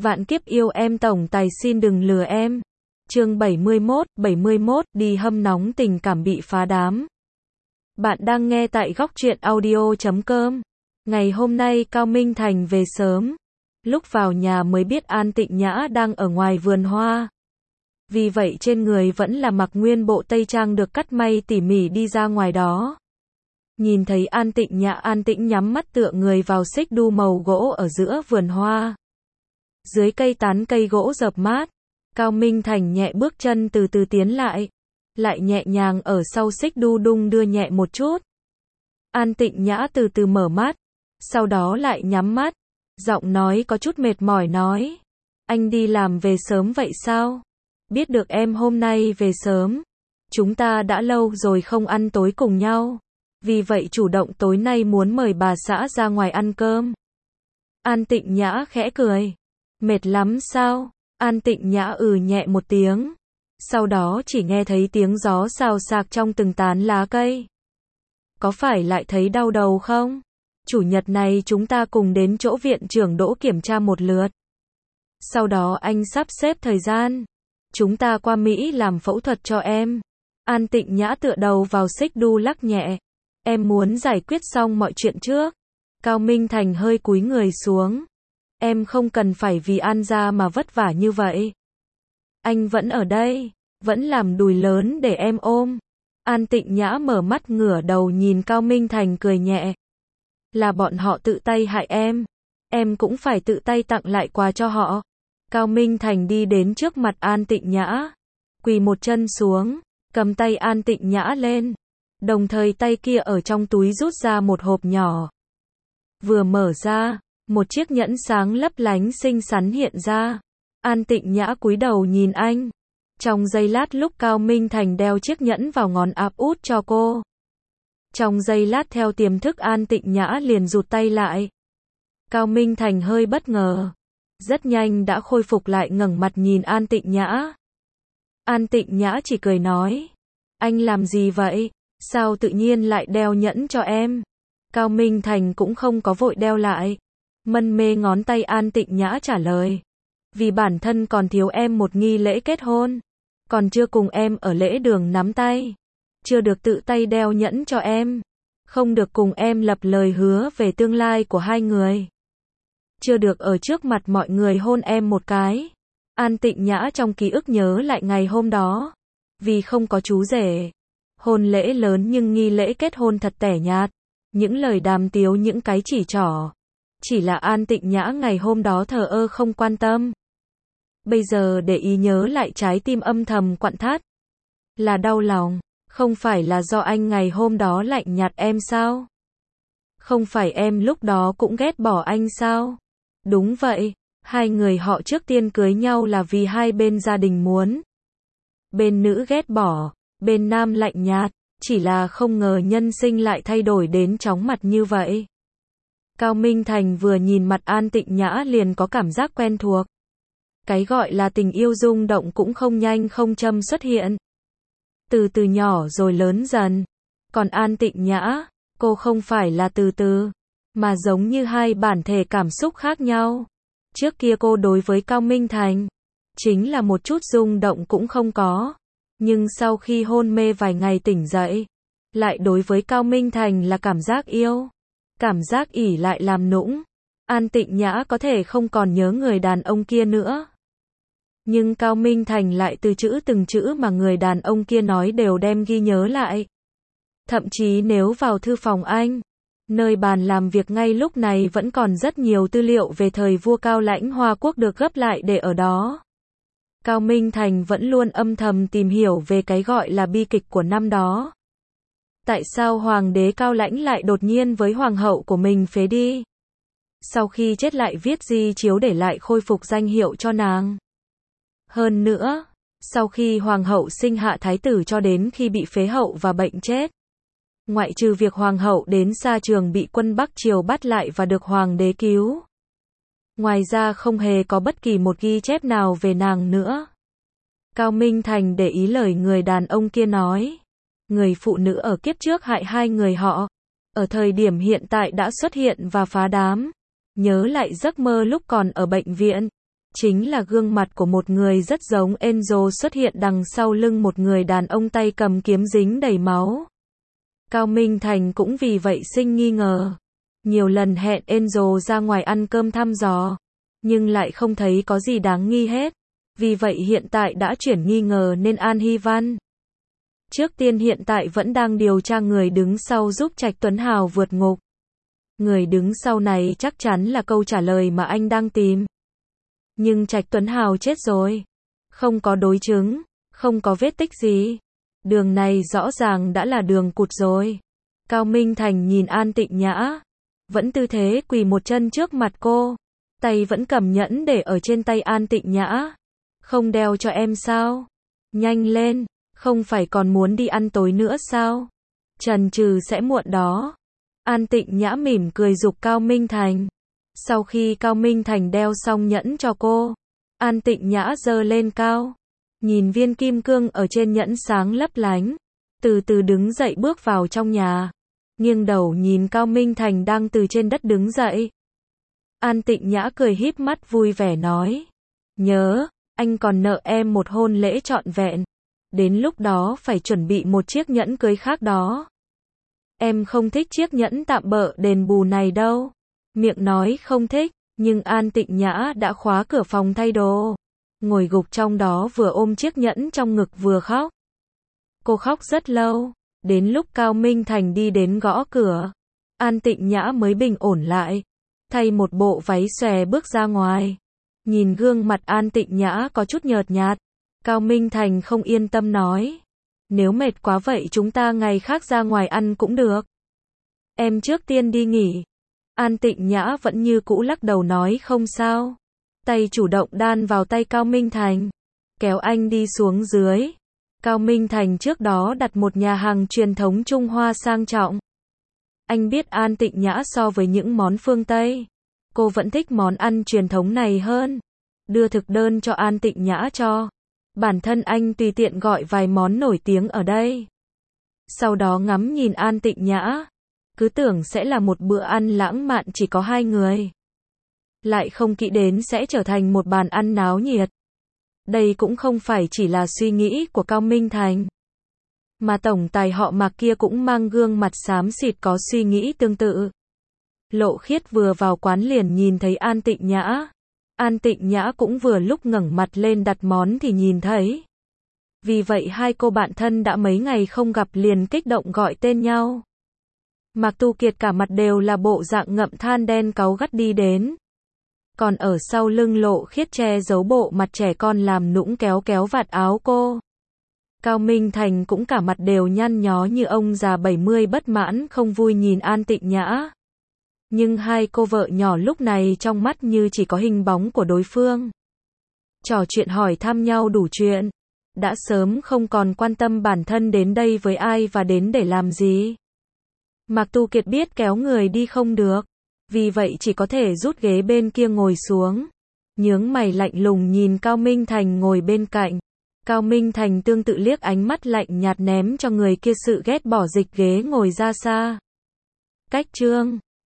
Vạn kiếp yêu em tổng tài xin đừng lừa em. Chương 71, đi hâm nóng tình cảm bị phá đám. Bạn đang nghe tại Góc Truyện Audio.com. Ngày hôm nay Cao Minh Thành về sớm. Lúc vào nhà mới biết An Tịnh Nhã đang ở ngoài vườn hoa. Vì vậy trên người vẫn là mặc nguyên bộ tây trang được cắt may tỉ mỉ đi ra ngoài đó. Nhìn thấy An Tịnh Nhã an tĩnh nhắm mắt tựa người vào xích đu màu gỗ ở giữa vườn hoa. Dưới cây tán cây gỗ rợp mát, Cao Minh Thành nhẹ bước chân từ từ tiến lại nhẹ nhàng ở sau xích đu đung đưa nhẹ một chút. An Tịnh Nhã từ từ mở mắt, sau đó lại nhắm mắt, giọng nói có chút mệt mỏi nói, anh đi làm về sớm vậy sao? Biết được em hôm nay về sớm, chúng ta đã lâu rồi không ăn tối cùng nhau, vì vậy chủ động tối nay muốn mời bà xã ra ngoài ăn cơm. An Tịnh Nhã khẽ cười, mệt lắm sao? An Tịnh Nhã nhẹ một tiếng, sau đó chỉ nghe thấy tiếng gió xào xạc trong từng tán lá cây. Có phải lại thấy đau đầu không? Chủ nhật này chúng ta cùng đến chỗ viện trưởng Đỗ kiểm tra một lượt. Sau đó anh sắp xếp thời gian, chúng ta qua Mỹ làm phẫu thuật cho em. An Tịnh Nhã tựa đầu vào xích đu lắc nhẹ. Em muốn giải quyết xong mọi chuyện trước. Cao Minh Thành hơi cúi người xuống. Em không cần phải vì An gia mà vất vả như vậy. Anh vẫn ở đây, vẫn làm đùi lớn để em ôm. An Tịnh Nhã mở mắt ngửa đầu nhìn Cao Minh Thành cười nhẹ. Là bọn họ tự tay hại em cũng phải tự tay tặng lại quà cho họ. Cao Minh Thành đi đến trước mặt An Tịnh Nhã, quỳ một chân xuống, cầm tay An Tịnh Nhã lên, đồng thời tay kia ở trong túi rút ra một hộp nhỏ. Vừa mở ra, một chiếc nhẫn sáng lấp lánh xinh xắn hiện ra. An Tịnh Nhã cúi đầu nhìn anh. Trong giây lát lúc Cao Minh Thành đeo chiếc nhẫn vào ngón áp út cho cô. Trong giây lát theo tiềm thức An Tịnh Nhã liền rụt tay lại. Cao Minh Thành hơi bất ngờ. Rất nhanh đã khôi phục lại ngẩng mặt nhìn An Tịnh Nhã. An Tịnh Nhã chỉ cười nói. Anh làm gì vậy? Sao tự nhiên lại đeo nhẫn cho em? Cao Minh Thành cũng không có vội đeo lại. Mân mê ngón tay An Tịnh Nhã trả lời. Vì bản thân còn thiếu em một nghi lễ kết hôn. Còn chưa cùng em ở lễ đường nắm tay. Chưa được tự tay đeo nhẫn cho em. Không được cùng em lập lời hứa về tương lai của hai người. Chưa được ở trước mặt mọi người hôn em một cái. An Tịnh Nhã trong ký ức nhớ lại ngày hôm đó. Vì không có chú rể. Hôn lễ lớn nhưng nghi lễ kết hôn thật tẻ nhạt. Những lời đàm tiếu những cái chỉ trỏ. Chỉ là An Tịnh Nhã ngày hôm đó thờ ơ không quan tâm. Bây giờ để ý nhớ lại trái tim âm thầm quặn thắt. Là đau lòng, không phải là do anh ngày hôm đó lạnh nhạt em sao? Không phải em lúc đó cũng ghét bỏ anh sao? Đúng vậy, hai người họ trước tiên cưới nhau là vì hai bên gia đình muốn. Bên nữ ghét bỏ, bên nam lạnh nhạt, chỉ là không ngờ nhân sinh lại thay đổi đến chóng mặt như vậy. Cao Minh Thành vừa nhìn mặt An Tịnh Nhã liền có cảm giác quen thuộc. Cái gọi là tình yêu rung động cũng không nhanh không chậm xuất hiện. Từ từ nhỏ rồi lớn dần. Còn An Tịnh Nhã, cô không phải là từ từ, mà giống như hai bản thể cảm xúc khác nhau. Trước kia cô đối với Cao Minh Thành, chính là một chút rung động cũng không có. Nhưng sau khi hôn mê vài ngày tỉnh dậy, lại đối với Cao Minh Thành là cảm giác yêu. Cảm giác ỷ lại làm nũng. An Tịnh Nhã có thể không còn nhớ người đàn ông kia nữa. Nhưng Cao Minh Thành lại từ chữ từng chữ mà người đàn ông kia nói đều đem ghi nhớ lại. Thậm chí nếu vào thư phòng anh, nơi bàn làm việc ngay lúc này vẫn còn rất nhiều tư liệu về thời vua Cao Lãnh Hoa Quốc được gấp lại để ở đó. Cao Minh Thành vẫn luôn âm thầm tìm hiểu về cái gọi là bi kịch của năm đó. Tại sao hoàng đế Cao Lãnh lại đột nhiên với hoàng hậu của mình phế đi? Sau khi chết lại viết di chiếu để lại khôi phục danh hiệu cho nàng. Hơn nữa, sau khi hoàng hậu sinh hạ thái tử cho đến khi bị phế hậu và bệnh chết. Ngoại trừ việc hoàng hậu đến Sa Trường bị quân Bắc Triều bắt lại và được hoàng đế cứu. Ngoài ra không hề có bất kỳ một ghi chép nào về nàng nữa. Cao Minh Thành để ý lời người đàn ông kia nói. Người phụ nữ ở kiếp trước hại hai người họ. Ở thời điểm hiện tại đã xuất hiện và phá đám. Nhớ lại giấc mơ lúc còn ở bệnh viện. Chính là gương mặt của một người rất giống Enzo xuất hiện đằng sau lưng một người đàn ông tay cầm kiếm dính đầy máu. Cao Minh Thành cũng vì vậy sinh nghi ngờ. Nhiều lần hẹn Enzo ra ngoài ăn cơm thăm dò, nhưng lại không thấy có gì đáng nghi hết. Vì vậy hiện tại đã chuyển nghi ngờ lên An Hy Văn. Trước tiên hiện tại vẫn đang điều tra người đứng sau giúp Trạch Tuấn Hào vượt ngục. Người đứng sau này chắc chắn là câu trả lời mà anh đang tìm. Nhưng Trạch Tuấn Hào chết rồi. Không có đối chứng, không có vết tích gì. Đường này rõ ràng đã là đường cụt rồi. Cao Minh Thành nhìn An Tịnh Nhã. Vẫn tư thế quỳ một chân trước mặt cô. Tay vẫn cầm nhẫn để ở trên tay An Tịnh Nhã. Không đeo cho em sao? Nhanh lên, không phải còn muốn đi ăn tối nữa sao? Chần chừ sẽ muộn đó. An Tịnh Nhã mỉm cười giục Cao Minh Thành. Sau khi Cao Minh Thành đeo xong nhẫn cho cô, An Tịnh Nhã giơ lên cao. Nhìn viên kim cương ở trên nhẫn sáng lấp lánh. Từ từ đứng dậy bước vào trong nhà. Nghiêng đầu nhìn Cao Minh Thành đang từ trên đất đứng dậy. An Tịnh Nhã cười híp mắt vui vẻ nói. Nhớ, anh còn nợ em một hôn lễ trọn vẹn. Đến lúc đó phải chuẩn bị một chiếc nhẫn cưới khác đó. Em không thích chiếc nhẫn tạm bợ đền bù này đâu. Miệng nói không thích, nhưng An Tịnh Nhã đã khóa cửa phòng thay đồ. Ngồi gục trong đó vừa ôm chiếc nhẫn trong ngực vừa khóc. Cô khóc rất lâu. Đến lúc Cao Minh Thành đi đến gõ cửa, An Tịnh Nhã mới bình ổn lại. Thay một bộ váy xòe bước ra ngoài. Nhìn gương mặt An Tịnh Nhã có chút nhợt nhạt. Cao Minh Thành không yên tâm nói. Nếu mệt quá vậy chúng ta ngày khác ra ngoài ăn cũng được. Em trước tiên đi nghỉ. An Tịnh Nhã vẫn như cũ lắc đầu nói không sao. Tay chủ động đan vào tay Cao Minh Thành. Kéo anh đi xuống dưới. Cao Minh Thành trước đó đặt một nhà hàng truyền thống Trung Hoa sang trọng. Anh biết An Tịnh Nhã so với những món phương Tây, cô vẫn thích món ăn truyền thống này hơn. Đưa thực đơn cho An Tịnh Nhã cho. Bản thân anh tùy tiện gọi vài món nổi tiếng ở đây. Sau đó ngắm nhìn An Tịnh Nhã. Cứ tưởng sẽ là một bữa ăn lãng mạn chỉ có hai người. Lại không nghĩ đến sẽ trở thành một bàn ăn náo nhiệt. Đây cũng không phải chỉ là suy nghĩ của Cao Minh Thành. Mà tổng tài họ Mạc kia cũng mang gương mặt xám xịt có suy nghĩ tương tự. Lộ Khiết vừa vào quán liền nhìn thấy An Tịnh Nhã. An Tịnh Nhã cũng vừa lúc ngẩng mặt lên đặt món thì nhìn thấy. Vì vậy hai cô bạn thân đã mấy ngày không gặp liền kích động gọi tên nhau. Mạc Tu Kiệt cả mặt đều là bộ dạng ngậm than đen cáu gắt đi đến. Còn ở sau lưng Lộ Khiết che giấu bộ mặt trẻ con làm nũng kéo kéo vạt áo cô. Cao Minh Thành cũng cả mặt đều nhăn nhó như ông già 70 bất mãn không vui nhìn An Tịnh Nhã. Nhưng hai cô vợ nhỏ lúc này trong mắt như chỉ có hình bóng của đối phương. Trò chuyện hỏi thăm nhau đủ chuyện. Đã sớm không còn quan tâm bản thân đến đây với ai và đến để làm gì. Mạc Tu Kiệt biết kéo người đi không được. Vì vậy chỉ có thể rút ghế bên kia ngồi xuống. Nhướng mày lạnh lùng nhìn Cao Minh Thành ngồi bên cạnh. Cao Minh Thành tương tự liếc ánh mắt lạnh nhạt ném cho người kia sự ghét bỏ dịch ghế ngồi ra xa. Cách chương